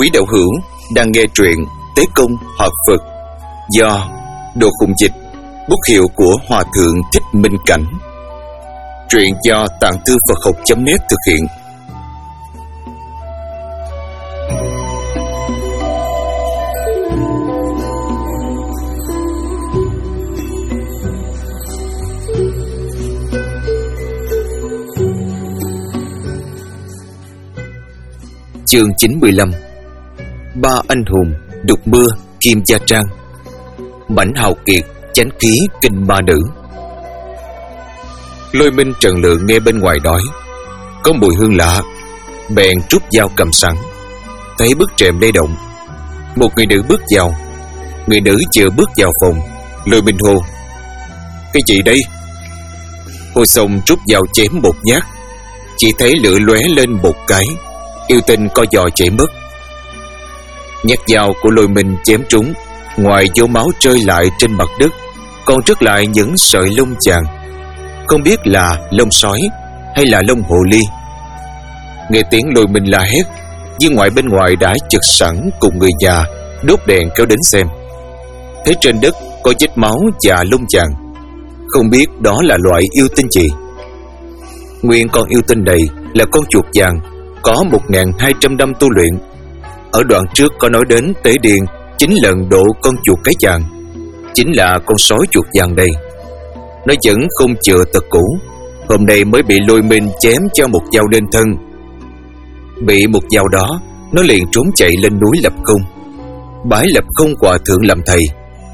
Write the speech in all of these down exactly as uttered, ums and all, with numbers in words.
Quý đạo hữu đang nghe truyện Tế Công Hợp Phật do Đồ Khùng Dịch, bút hiệu của Hòa Thượng Thích Minh Cảnh. Truyện do Tạng Thư Phật Học chấm net thực hiện. Chương chín mươi lăm. Ba anh hùng Đục Mưa, Kim Gia Trang. Mãnh hào kiệt, chánh khí kinh ma nữ. Lôi Minh Trần Lượng nghe bên ngoài nói có mùi hương lạ, bèn rút dao cầm sẵn. Thấy bức rèm lay động, một người nữ bước vào. Người nữ vừa bước vào phòng, Lôi Minh hô: "Cái gì đây?" Hô xong rút dao chém một nhát. Chỉ thấy lửa lóe lên một cái, yêu tinh co giò chạy mất. Nhát dao của Lôi Minh chém trúng, ngoài dấu máu rơi lại trên mặt đất, còn rớt lại những sợi lông chàng, không biết là lông sói hay là lông hồ ly. Nghe tiếng Lôi Minh la hét, viên ngoại bên ngoài đã chực sẵn cùng người già đốt đèn kéo đến xem. Thấy trên đất có vết máu và lông chàng, không biết đó là loại yêu tinh gì. Nguyên con yêu tinh này là con chuột vàng, có một nghìn hai trăm năm tu luyện. Ở đoạn trước có nói đến Tế Điền chín lần độ con chuột cái vàng, chính là con sói chuột vàng đây. Nó vẫn không chừa tật cũ, hôm nay mới bị Lôi Minh chém cho một dao lên thân. Bị một dao đó, nó liền trốn chạy lên núi Lập Không, bái Lập Không Hòa Thượng làm thầy.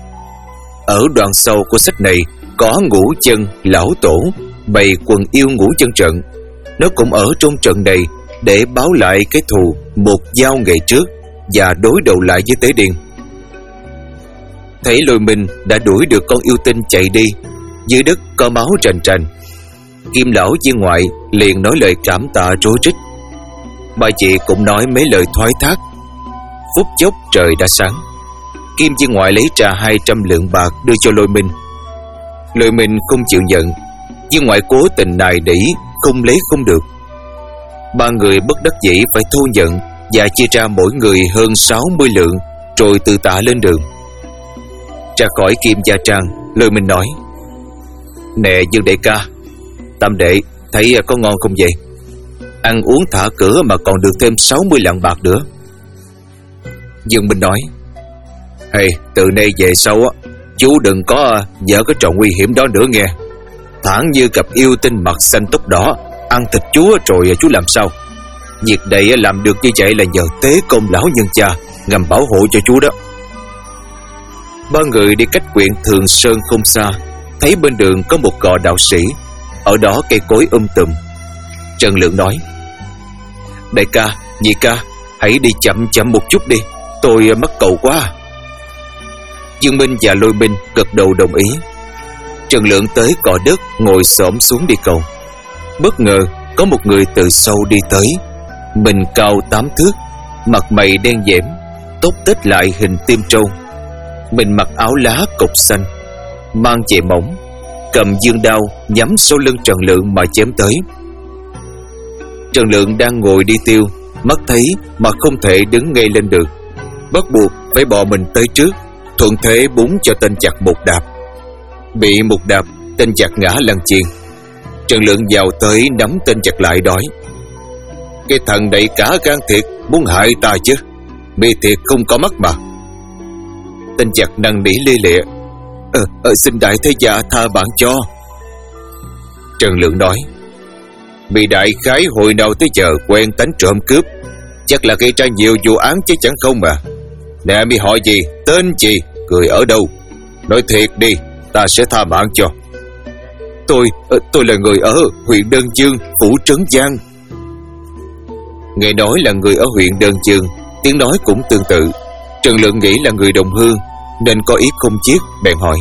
Ở đoạn sau của sách này có Ngũ Chân Lão Tổ bày quần yêu ngũ chân trận. Nó cũng ở trong trận này để báo lại cái thù một dao ngày trước và đối đầu lại với Tế Điền. Thấy Lôi Minh đã đuổi được con yêu tinh chạy đi, dưới đất có máu rành rành. Kim lão viên ngoại liền nói lời cảm tạ rối rít. Bà chị cũng nói mấy lời thoái thác. Phút chốc trời đã sáng. Kim viên ngoại lấy ra hai trăm lượng bạc đưa cho Lôi Minh. Lôi Minh không chịu nhận. Viên ngoại cố tình nài nỉ, không lấy không được. Ba người bất đắc dĩ phải thu nhận và chia ra mỗi người hơn sáu mươi lượng, rồi từ tạ lên đường. Ra khỏi Kim Gia Trang, Lôi Minh nói: "Nè Dương đại ca, Tam đệ thấy có ngon không vậy? Ăn uống thả cửa mà còn được thêm sáu mươi lạng bạc nữa." Dương Minh nói: "Hey, từ nay về sau á, chú đừng có dở cái trò nguy hiểm đó nữa nghe. Thẳng như gặp yêu tinh mặt xanh tóc đỏ ăn thịt chú rồi chú làm sao? Việc này làm được như vậy là nhờ Tế Công lão nhân cha ngầm bảo hộ cho chú đó." Ba người đi cách huyện Thường Sơn không xa, thấy bên đường có một gò đạo sĩ, ở đó cây cối um tùm. Trần Lượng nói: "Đại ca, nhị ca, hãy đi chậm chậm một chút đi, tôi mắc cầu quá." Dương Minh và Lôi Minh gật đầu đồng ý. Trần Lượng tới cỏ đất ngồi xổm xuống đi cầu. Bất ngờ có một người từ sau đi tới, mình cao tám thước, mặt mày đen nhẽm, tóc tết lại hình tim trâu. Mình mặc áo lá cộc xanh, mang chệ mỏng, cầm dương đao nhắm sau lưng Trần Lượng mà chém tới. Trần Lượng đang ngồi đi tiêu, mắt thấy mà không thể đứng ngay lên được, bắt buộc phải bò mình tới trước, thuận thế búng cho tên giặc một đạp. Bị một đạp, tên giặc ngã lăn chiên. Trần Lượng vào tới nắm tên giặc lại đói: "Cái thằng đầy cả gan thiệt, muốn hại ta chứ? Mi thiệt không có mắt mà." Tên giặc năn nỉ lia lịa: Ờ, ờ xin đại thế gia tha bạn cho." Trần Lượng nói: "Bị đại khái hồi nào tới giờ quen tánh trộm cướp, chắc là gây ra nhiều vụ án chứ chẳng không mà. Nè mi hỏi gì, tên gì, người ở đâu? Nói thiệt đi, ta sẽ tha mạng cho." Tôi, tôi là người ở huyện Đơn Dương, phủ Trấn Giang." Nghe nói là người ở huyện Đơn Dương, tiếng nói cũng tương tự. Trần Lượng nghĩ là người đồng hương nên có ý không chiết, bèn hỏi: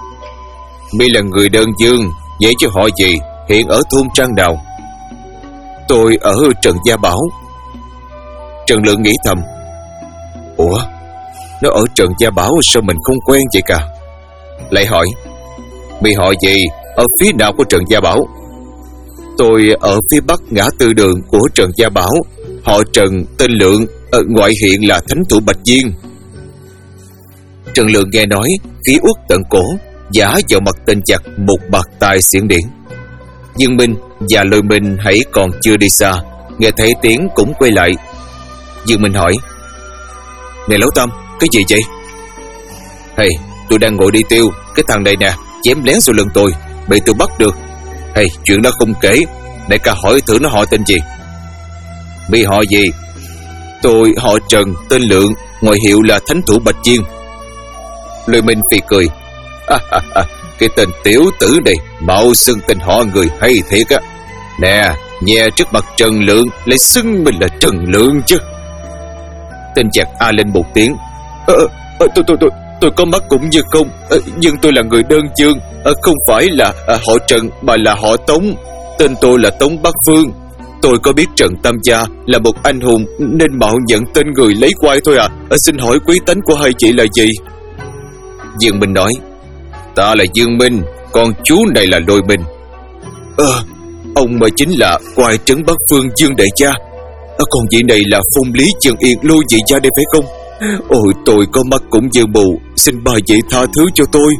"Mi là người Đơn Dương, vậy chứ họ gì, hiện ở thôn trang nào?" "Tôi ở Trần Gia Bảo." Trần Lượng nghĩ thầm: "Ủa, nó ở Trần Gia Bảo sao mình không quen vậy cả?" Lại hỏi: "Mi họ gì, ở phía nào của Trần Gia Bảo?" "Tôi ở phía bắc ngã tư đường của Trần Gia Bảo, Họ Trần, tên Lượng, ở ngoại hiện là thánh thủ Bạch Viên. Trần Lượng nghe nói, khí uất tận cổ, giả vào mặt tên giặc một bạt tai xiển điển. Dương Minh và Lôi Minh hãy còn chưa đi xa, nghe thấy tiếng cũng quay lại. Dương Minh hỏi: Này Lão Tam, cái gì vậy? Hey, tôi đang ngồi đi tiêu, cái thằng này nè chém lén sau lưng tôi, bị tôi bắt được. Hey, chuyện đó không kể, đại ca hỏi thử nó họ tên gì. Bị họ gì? Tôi họ Trần, tên Lượng, ngoại hiệu là thánh thủ Bạch Viên. Lôi Minh phì cười: à, à, à, cái tên tiểu tử này mạo xưng tên họ người hay thiệt á. Nè, nghe trước mặt Trần Lượng lại xưng mình là Trần Lượng chứ. Tên giặc a lên một tiếng: ờ, ờ, tôi tôi tôi tôi có mắt cũng như không, ờ, nhưng tôi là người đơn chương, ờ, không phải là ờ, họ Trần mà là họ Tống. Tên tôi là Tống Bắc Phương. Tôi có biết Trần Tam Gia là một anh hùng nên mạo nhận tên người lấy quay thôi à. ờ, Xin hỏi quý tánh của hai chị là gì? Dương Minh nói: Ta là Dương Minh, còn chú này là Lôi Minh. Ờ, ông mà chính là quai trấn Bắc Phương Dương đại gia. À, còn vị này là Phong Lý Trần Yên Lôi vị gia đây phải không? Ôi, tôi có mắt cũng như mù, xin ba vị tha thứ cho tôi.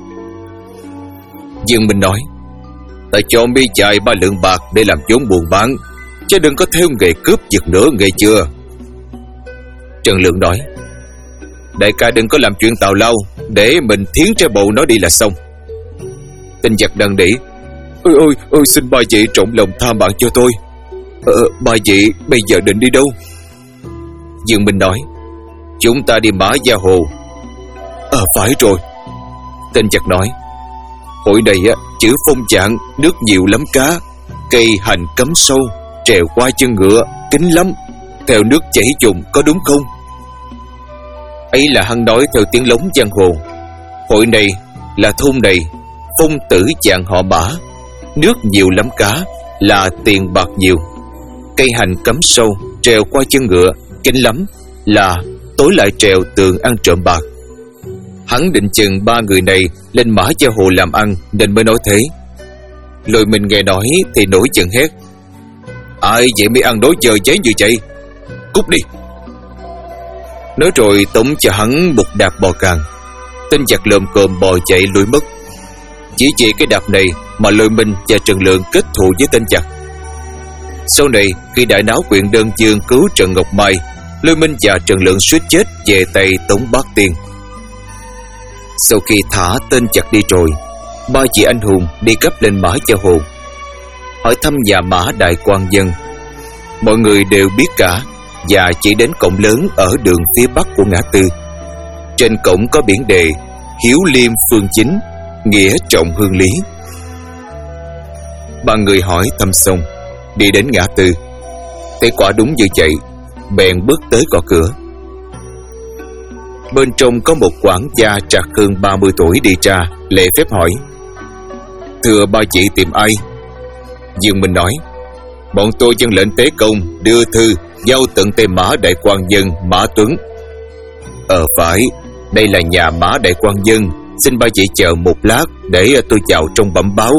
Dương Minh nói: Ta cho mi chạy ba lượng bạc để làm vốn buôn bán, chứ đừng có theo nghề cướp giật nữa, nghe chưa? Trần Lượng nói: Đại ca đừng có làm chuyện tào lao, để mình thiến trái bộ nó đi là xong. Tên giặc đần đỉ: Ôi ôi ôi, xin ba vị trọng lòng tha mạng cho tôi. Ờ, ba vị bây giờ định đi đâu? Dương Minh nói: Chúng ta đi Mã Gia Hồ. Ờ, phải rồi. Tên giặc nói: Hội này á, chữ phong trạng, nước nhiều lắm cá, cây hành cấm sâu, trèo qua chân ngựa, kín lắm, theo nước chảy trùng, có đúng không? Ấy là hắn nói theo tiếng lóng giang hồ. Hội này là thôn này, phong tử dạng họ Mã, nước nhiều lắm cá là tiền bạc nhiều, cây hành cấm sâu, trèo qua chân ngựa, kín lắm là tối lại trèo tường ăn trộm bạc. Hắn định chừng ba người này lên Mã Gia Hồ làm ăn nên mới nói thế. Lôi Minh nghe nói thì nổi giận hét: Ai vậy mới ăn đối chơi cháy như vậy? Cút đi! Nói rồi tống cho hắn một đạp bò càng. Tên giặc lồm cồm bò chạy lùi mất. Chỉ vì cái đạp này mà Lôi Minh và Trần Lượng kết thù với tên giặc. Sau này khi đại náo quyện Đơn Dương cứu Trần Ngọc Mai, Lôi Minh và Trần Lượng suýt chết về tay Tống Bát Tiên. Sau khi thả tên giặc đi rồi, ba chị anh hùng đi gấp lên Mã Gia Hồ, hỏi thăm nhà Mã Đại Quan Dân. Mọi người đều biết cả, và chỉ đến cổng lớn ở đường phía bắc của ngã tư. Trên cổng có biển đề: Hiếu Liêm Phương Chính, nghĩa trọng hương lý. Ba người hỏi thăm xong, đi đến ngã tư, thấy quả đúng như vậy, bèn bước tới gõ cửa. Bên trong có một quản gia trạc hơn ba mươi tuổi đi ra, lễ phép hỏi: Thưa ba chị tìm ai? Dương Minh nói: Bọn tôi dân lệnh tế công đưa thư giao tận tay Mã Đại Quan Dân Mã Tuấn. Ờ phải, đây là nhà Mã Đại Quan Dân, xin ba chị chờ một lát để tôi vào trong bẩm báo.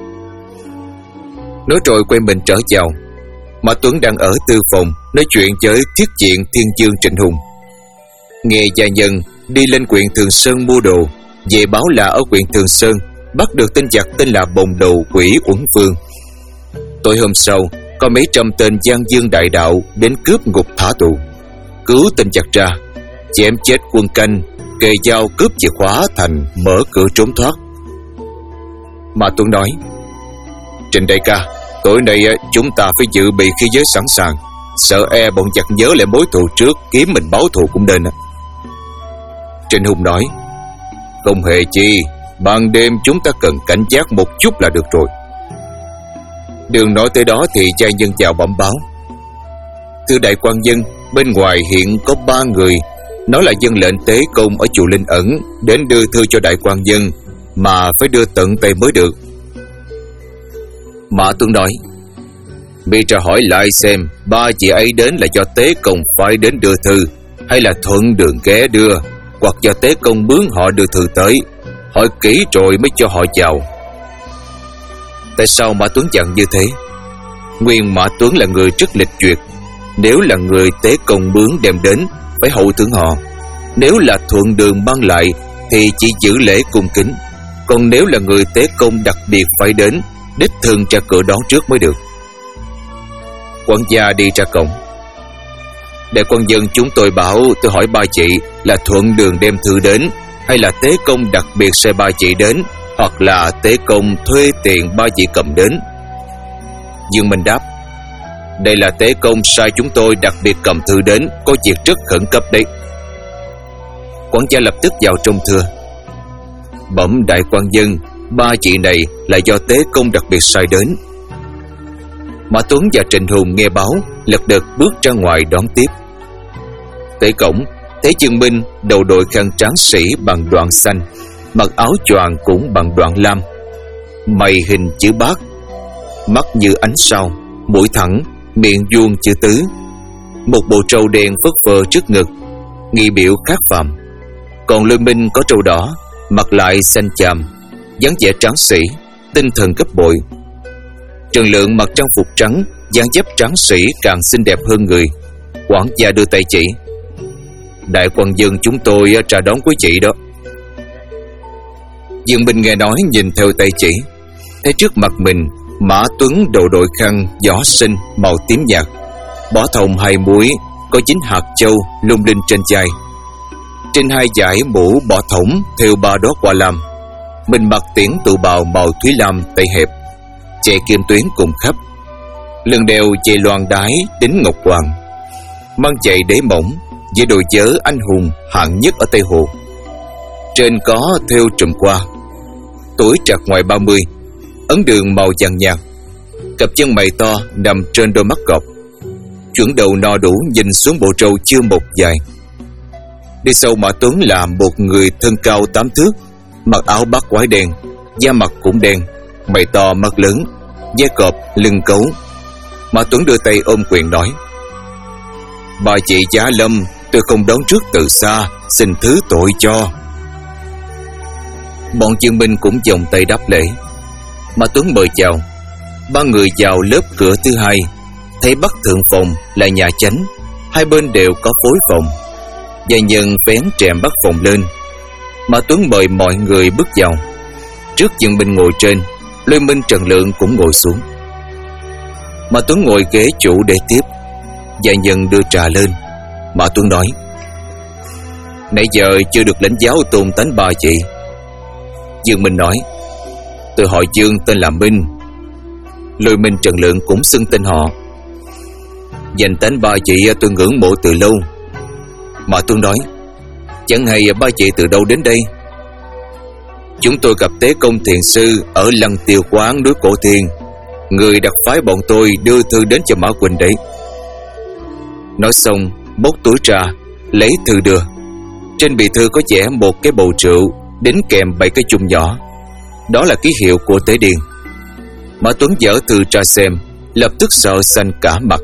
Nói rồi quay mình trở vào. Mã Tuấn đang ở tư phòng nói chuyện với Thiết Diện Thiên Dương Trịnh Hùng. Nghe gia nhân đi lên huyện Thường Sơn mua đồ, về báo là ở huyện Thường Sơn bắt được tên giặc tên là Bồng Đầu Quỷ Uẩn Vương. Tối hôm sau, có mấy trăm tên Giang Dương đại đạo đến cướp ngục thả tù, cứu tên giặc ra, chém chết quân canh, kề dao cướp chìa khóa thành, mở cửa trốn thoát. Mà Tuấn nói: Trình đại ca, tối nay chúng ta phải dự bị khí giới sẵn sàng, sợ e bọn giặc nhớ lại mối thù trước, kiếm mình báo thù cũng nên. Trịnh Hùng nói: Không hề chi, ban đêm chúng ta cần cảnh giác một chút là được rồi. Đường nói tới đó thì trai nhân chào bẩm báo: Thưa Đại Quan Dân, bên ngoài hiện có ba người, nói là dân lệnh tế công ở chùa Linh Ẩn, đến đưa thư cho Đại Quan Dân, mà phải đưa tận tay mới được. Mã Tuấn nói: Bị tra hỏi lại xem ba chị ấy đến là do tế công phải đến đưa thư, hay là thuận đường ghé đưa, hoặc do tế công mướn họ đưa thư tới. Hỏi kỹ rồi mới cho họ chào. Tại sao Mã Tuấn dặn như thế? Nguyên Mã Tuấn là người rất lịch duyệt, Nếu là người tế công bướm đem đến, phải hậu thưởng họ. Nếu là thuận đường ban lại thì chỉ giữ lễ cung kính. Còn nếu là người tế công đặc biệt phải đến, đích thân ra cửa đón trước mới được. Quản gia đi ra cổng. Đại quan dân, chúng tôi bảo tôi hỏi ba chị là thuận đường đem thư đến, hay là tế công đặc biệt sai ba chị đến, hoặc là tế công thuê tiền ba chị cầm đến. Dương Minh đáp: Đây là tế công sai chúng tôi đặc biệt cầm thư đến, có việc rất khẩn cấp đấy. Quản gia lập tức vào trong thưa: Bẩm đại quan dân, ba chị này là do tế công đặc biệt sai đến. Mã Tuấn và Trịnh Hùng nghe báo, lật đật bước ra ngoài đón tiếp. Tới cổng, thấy Dương Minh đầu đội khăn tráng sĩ bằng đoạn xanh, mặc áo choàng cũng bằng đoạn lam, mày hình chữ bát, mắt như ánh sao, mũi thẳng, miệng vuông chữ tứ, một bộ trâu đen phất phơ trước ngực, nghi biểu khác phàm. Còn Lôi Minh có trâu đỏ, mặt lại xanh chàm, dáng vẻ tráng sĩ, tinh thần gấp bội. Trần Lượng mặc trang phục trắng, dáng dấp tráng sĩ càng xinh đẹp hơn người. Quản gia đưa tay chỉ: Đại quan dân, chúng tôi ra đón quý chị đó. Dương Minh nghe nói nhìn theo tay chỉ, thấy trước mặt mình Mã Tuấn đầu đội khăn gió sinh màu tím nhạt, bỏ thòng hai múi, có chín hạt châu lung linh trên chai. Trên hai dải mũ bỏ thõng theo ba đóa hoa lam. Mình mặc tiễn tụ bào màu thúy lam tay hẹp, chạy kim tuyến cùng khắp, lưng đeo dây loan đái đính ngọc hoàng, mang giày đế mỏng với đôi vớ anh hùng hạng nhất ở Tây Hồ. Trên có thêu trùm qua, tuổi trạc ngoài ba mươi, ấn đường màu vàng nhạt, cặp chân mày to nằm trên đôi mắt gọt, chuẩn đầu no đủ nhìn xuống bộ râu chưa một dài. Đi sau Mã Tuấn là một người thân cao tám thước, mặc áo bát quái đen, da mặt cũng đen, mày to mắt lớn, da cọp lưng cấu. Mã Tuấn đưa tay ôm quyền nói: Bà chị Giá Lâm, tôi không đón trước từ xa, xin thứ tội cho. Bọn Dương Minh cũng vòng tay đáp lễ. Mã Tuấn mời chào. Ba người vào lớp cửa thứ hai, thấy bắc thượng phòng là nhà chánh, hai bên đều có phối phòng. Gia nhân vén rèm bắc phòng lên. Mã Tuấn mời mọi người bước vào. Trước Dương Minh ngồi trên, Lôi Minh, Trần Lượng cũng ngồi xuống. Mã Tuấn ngồi ghế chủ để tiếp. Gia nhân đưa trà lên. Mã Tuấn nói: Nãy giờ chưa được lãnh giáo tôn tánh ba chị. Dương Minh nói: Tôi họ Dương, tên là Minh. Lôi Minh, Trần Lượng cũng xưng tên họ. Danh tánh ba chị tôi ngưỡng mộ từ lâu. Mã Tuấn nói: Chẳng hay ba chị từ đâu đến đây? Chúng tôi gặp Tế Công thiền sư ở Lăng Tiêu Quán núi Cổ Thiên, người đặc phái bọn tôi đưa thư đến cho Mã Quỳnh đấy. Nói xong bốc túi trà, lấy thư đưa. Trên bì thư có vẽ một cái bầu rượu đính kèm bảy cái chung nhỏ. Đó là ký hiệu của Tế Điền. Mã Tuấn dở thư ra xem, lập tức sợ xanh cả mặt.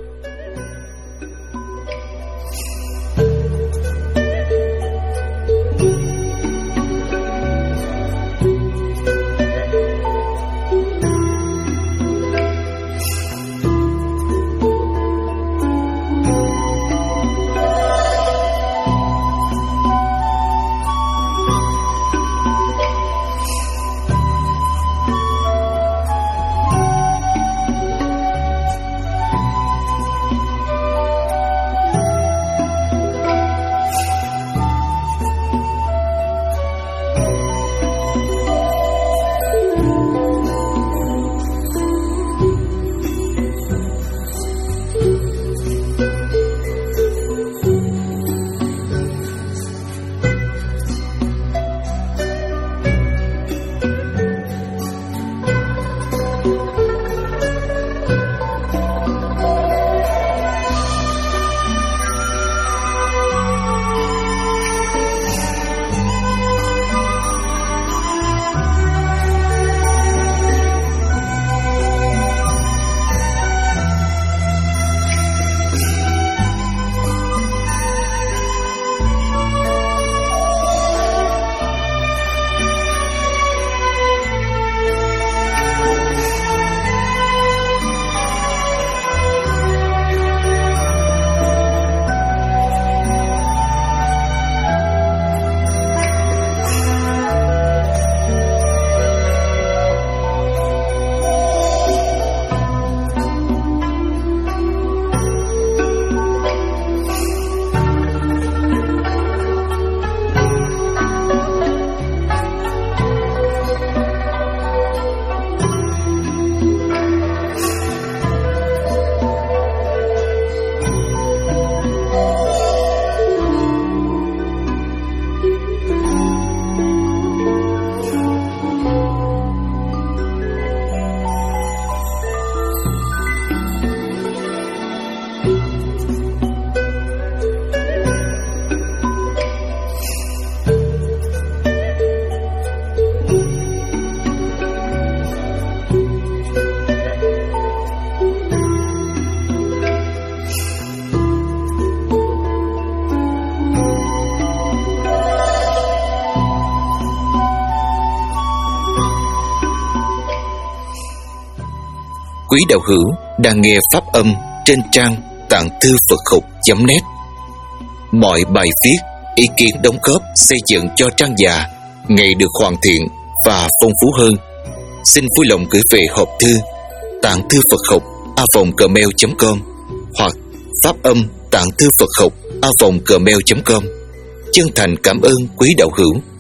Quý đạo hữu đang nghe pháp âm trên trang tạng thư Phật học chấm net. Mọi bài viết, ý kiến đóng góp xây dựng cho trang già ngày được hoàn thiện và phong phú hơn. Xin vui lòng gửi về hộp thư tạng thư Phật học a vòng gmail chấm com hoặc pháp âm tạng thư Phật học a vòng gmail chấm com. Chân thành cảm ơn quý đạo hữu.